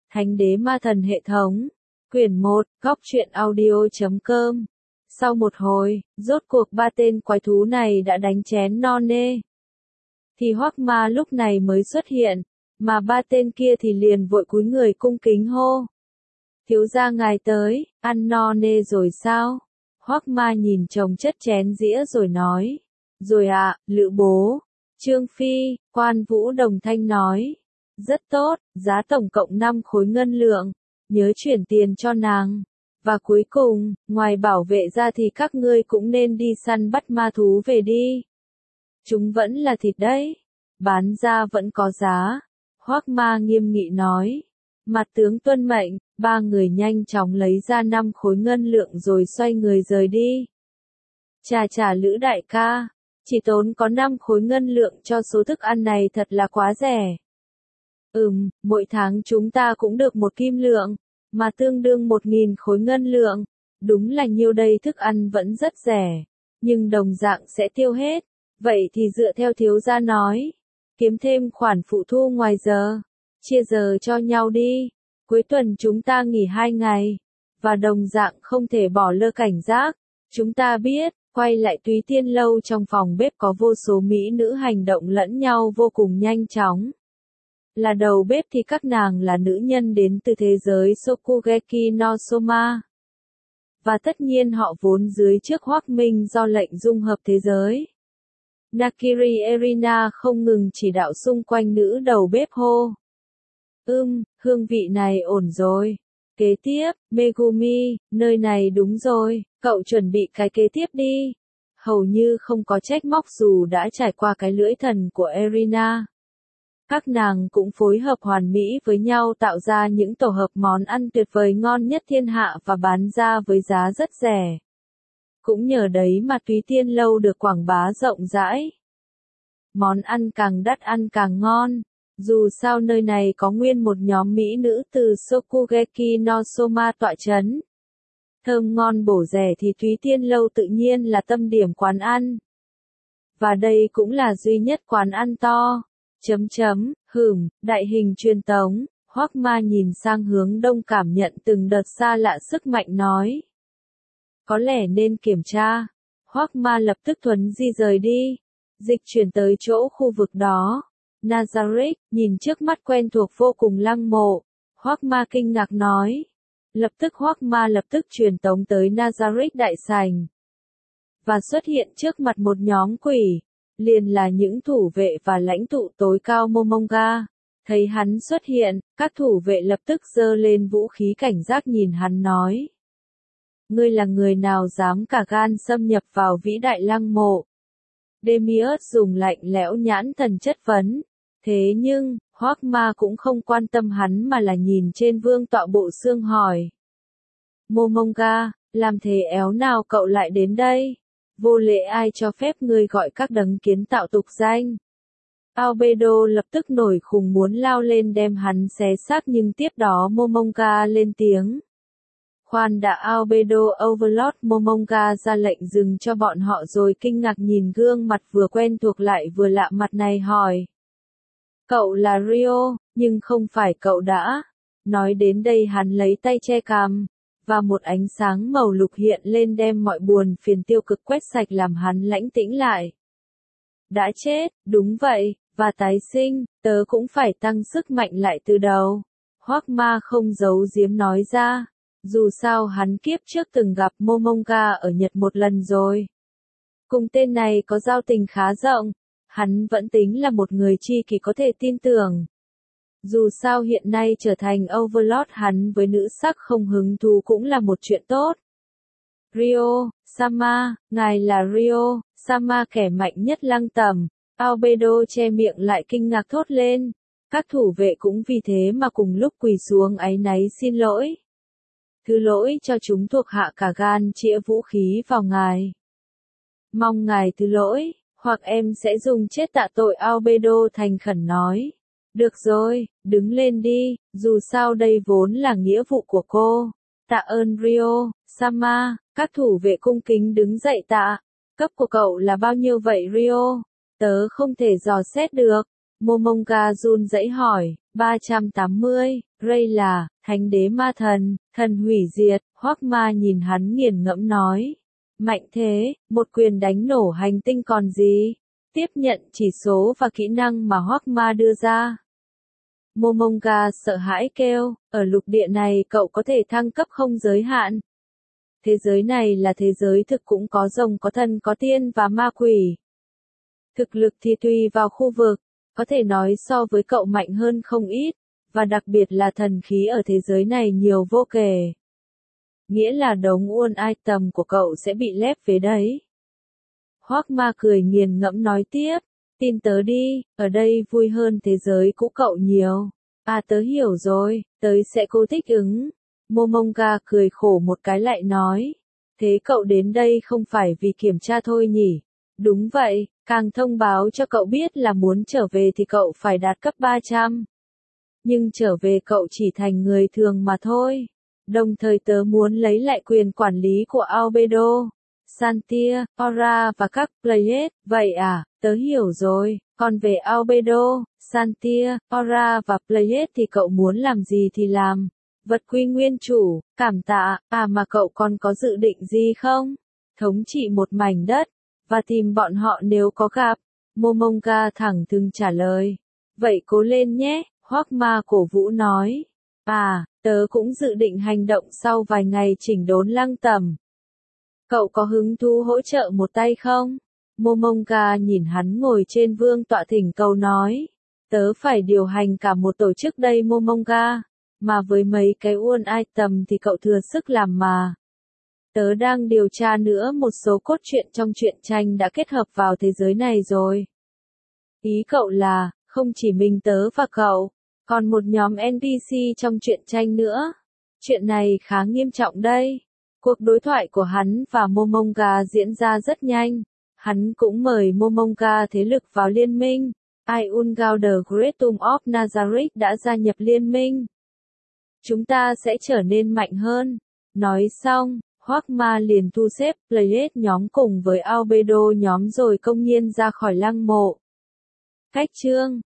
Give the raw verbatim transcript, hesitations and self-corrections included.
Thánh đế ma thần hệ thống. Quyển một, góc truyện audio chấm com. Sau một hồi, rốt cuộc ba tên quái thú này đã đánh chén no nê. Thì Hoắc Ma lúc này mới xuất hiện, mà ba tên kia thì liền vội cúi người cung kính hô. Thiếu gia ngài tới, ăn no nê rồi sao? Hoắc Ma nhìn chồng chất chén dĩa rồi nói. Rồi ạ, à, Lữ bố. Trương Phi, Quan Vũ đồng thanh nói. Rất tốt, giá tổng cộng năm khối ngân lượng, nhớ chuyển tiền cho nàng. Và cuối cùng, ngoài bảo vệ ra thì các ngươi cũng nên đi săn bắt ma thú về đi. Chúng vẫn là thịt đấy, bán ra vẫn có giá. Hoắc Ma nghiêm nghị nói. Mặt tướng tuân mệnh, ba người nhanh chóng lấy ra năm khối ngân lượng rồi xoay người rời đi. Chà chà Lữ đại ca, chỉ tốn có năm khối ngân lượng cho số thức ăn này thật là quá rẻ. Ừm, mỗi tháng chúng ta cũng được một kim lượng, mà tương đương một nghìn khối ngân lượng. Đúng là nhiêu đây thức ăn vẫn rất rẻ, nhưng đồng dạng sẽ tiêu hết. Vậy thì dựa theo thiếu gia nói, kiếm thêm khoản phụ thu ngoài giờ, chia giờ cho nhau đi. Cuối tuần chúng ta nghỉ hai ngày, và đồng dạng không thể bỏ lơ cảnh giác. Chúng ta biết, quay lại Túy Tiên lâu trong phòng bếp có vô số mỹ nữ hành động lẫn nhau vô cùng nhanh chóng. Là đầu bếp thì các nàng là nữ nhân đến từ thế giới Shokugeki no Soma. Và tất nhiên họ vốn dưới trước Hoắc Minh do lệnh dung hợp thế giới. Nakiri Erina không ngừng chỉ đạo xung quanh nữ đầu bếp hô. Ưm, hương vị này ổn rồi. Kế tiếp, Megumi, nơi này đúng rồi, cậu chuẩn bị cái kế tiếp đi. Hầu như không có trách móc dù đã trải qua cái lưỡi thần của Erina. Các nàng cũng phối hợp hoàn mỹ với nhau tạo ra những tổ hợp món ăn tuyệt vời ngon nhất thiên hạ và bán ra với giá rất rẻ. Cũng nhờ đấy mà Túy Tiên lâu được quảng bá rộng rãi. Món ăn càng đắt ăn càng ngon. Dù sao nơi này có nguyên một nhóm mỹ nữ từ Shokugeki no Soma tọa chấn. Thơm ngon bổ rẻ thì Túy Tiên lâu tự nhiên là tâm điểm quán ăn. Và đây cũng là duy nhất quán ăn to. Chấm chấm, hửm, đại hình truyền tống. Hoắc Ma nhìn sang hướng đông cảm nhận từng đợt xa lạ sức mạnh nói. Có lẽ nên kiểm tra. Hoắc Ma lập tức thuấn di rời đi. Dịch chuyển tới chỗ khu vực đó. Nazarick, nhìn trước mắt quen thuộc vô cùng lăng mộ. Hoắc Ma kinh ngạc nói. Lập tức Hoắc Ma lập tức truyền tống tới Nazarick đại sảnh. Và xuất hiện trước mặt một nhóm quỷ. Liền là những thủ vệ và lãnh tụ tối cao Momonga. Thấy hắn xuất hiện, các thủ vệ lập tức giơ lên vũ khí cảnh giác nhìn hắn nói. Ngươi là người nào dám cả gan xâm nhập vào vĩ đại lăng mộ? Demiurge dùng lạnh lẽo nhãn thần chất vấn. Thế nhưng, Hoắc Ma cũng không quan tâm hắn mà là nhìn trên vương tọa bộ xương hỏi. Momonga, làm thế éo nào cậu lại đến đây? Vô lễ ai cho phép ngươi gọi các đấng kiến tạo tục danh? Albedo lập tức nổi khùng muốn lao lên đem hắn xé xác nhưng tiếp đó Momonga lên tiếng. Khoan đã Albedo Overlord Momonga ra lệnh dừng cho bọn họ rồi kinh ngạc nhìn gương mặt vừa quen thuộc lại vừa lạ mặt này hỏi. Cậu là Rio, nhưng không phải cậu đã. Nói đến đây hắn lấy tay che cằm. Và một ánh sáng màu lục hiện lên đem mọi buồn phiền tiêu cực quét sạch làm hắn lãnh tĩnh lại. Đã chết, đúng vậy, và tái sinh, tớ cũng phải tăng sức mạnh lại từ đầu. Hoắc Ma không giấu giếm nói ra. Dù sao hắn kiếp trước từng gặp Momonga ở Nhật một lần rồi. Cùng tên này có giao tình khá rộng, hắn vẫn tính là một người tri kỷ có thể tin tưởng. Dù sao hiện nay trở thành Overlord hắn với nữ sắc không hứng thú cũng là một chuyện tốt. Rio, Sama, ngài là Rio, Sama kẻ mạnh nhất lăng tẩm. Albedo che miệng lại kinh ngạc thốt lên. Các thủ vệ cũng vì thế mà cùng lúc quỳ xuống áy náy xin lỗi. Thứ lỗi cho chúng thuộc hạ cả gan chĩa vũ khí vào ngài. Mong ngài thứ lỗi, hoặc em sẽ dùng chết tạ tội Albedo thành khẩn nói. Được rồi, đứng lên đi, dù sao đây vốn là nghĩa vụ của cô. Tạ ơn Rio, Sama, các thủ vệ cung kính đứng dậy tạ. Cấp của cậu là bao nhiêu vậy Rio? Tớ không thể dò xét được. Momonga run rẩy hỏi, ba trăm tám mươi, Ray là, thánh đế ma thần, thần hủy diệt, Hoắc Ma nhìn hắn nghiền ngẫm nói. Mạnh thế, một quyền đánh nổ hành tinh còn gì? Tiếp nhận chỉ số và kỹ năng mà Hoắc Ma đưa ra. Momonga sợ hãi kêu, ở lục địa này cậu có thể thăng cấp không giới hạn. Thế giới này là thế giới thực cũng có rồng có thần có tiên và ma quỷ. Thực lực thì tùy vào khu vực, có thể nói so với cậu mạnh hơn không ít, và đặc biệt là thần khí ở thế giới này nhiều vô kể. Nghĩa là đống uôn item của cậu sẽ bị lép về đấy. Hoắc Ma cười nghiền ngẫm nói tiếp, tin tớ đi, ở đây vui hơn thế giới cũ cậu nhiều. À tớ hiểu rồi, tớ sẽ cố thích ứng. Momonga cười khổ một cái lại nói, thế cậu đến đây không phải vì kiểm tra thôi nhỉ? Đúng vậy, càng thông báo cho cậu biết là muốn trở về thì cậu phải đạt cấp ba trăm. Nhưng trở về cậu chỉ thành người thường mà thôi. Đồng thời tớ muốn lấy lại quyền quản lý của Albedo, Santia, Aura và các Pleiades. Vậy à, tớ hiểu rồi, còn về Albedo, Santia, Aura và Pleiades thì cậu muốn làm gì thì làm. Vật quy nguyên chủ, cảm tạ, à mà cậu còn có dự định gì không? Thống trị một mảnh đất, và tìm bọn họ nếu có gặp. Momonga thẳng thừng trả lời. Vậy cố lên nhé, Hoắc Ma cổ vũ nói. À, tớ cũng dự định hành động sau vài ngày chỉnh đốn Lăng Tẩm. Cậu có hứng thú hỗ trợ một tay không? Momonga nhìn hắn ngồi trên vương tọa thỉnh cầu nói. Tớ phải điều hành cả một tổ chức đây Momonga. Mà với mấy cái uôn item thì cậu thừa sức làm mà. Tớ đang điều tra nữa một số cốt truyện trong truyện tranh đã kết hợp vào thế giới này rồi. Ý cậu là, không chỉ mình tớ và cậu, còn một nhóm en pê xê trong truyện tranh nữa. Chuyện này khá nghiêm trọng đây. Cuộc đối thoại của hắn và Momonga diễn ra rất nhanh. Hắn cũng mời Momonga thế lực vào liên minh. Iungao the Great Tomb of Nazareth đã gia nhập liên minh. Chúng ta sẽ trở nên mạnh hơn. Nói xong, Hoắc Ma liền thu xếp Pleiades nhóm cùng với Albedo nhóm rồi công nhiên ra khỏi lăng mộ. Cách chương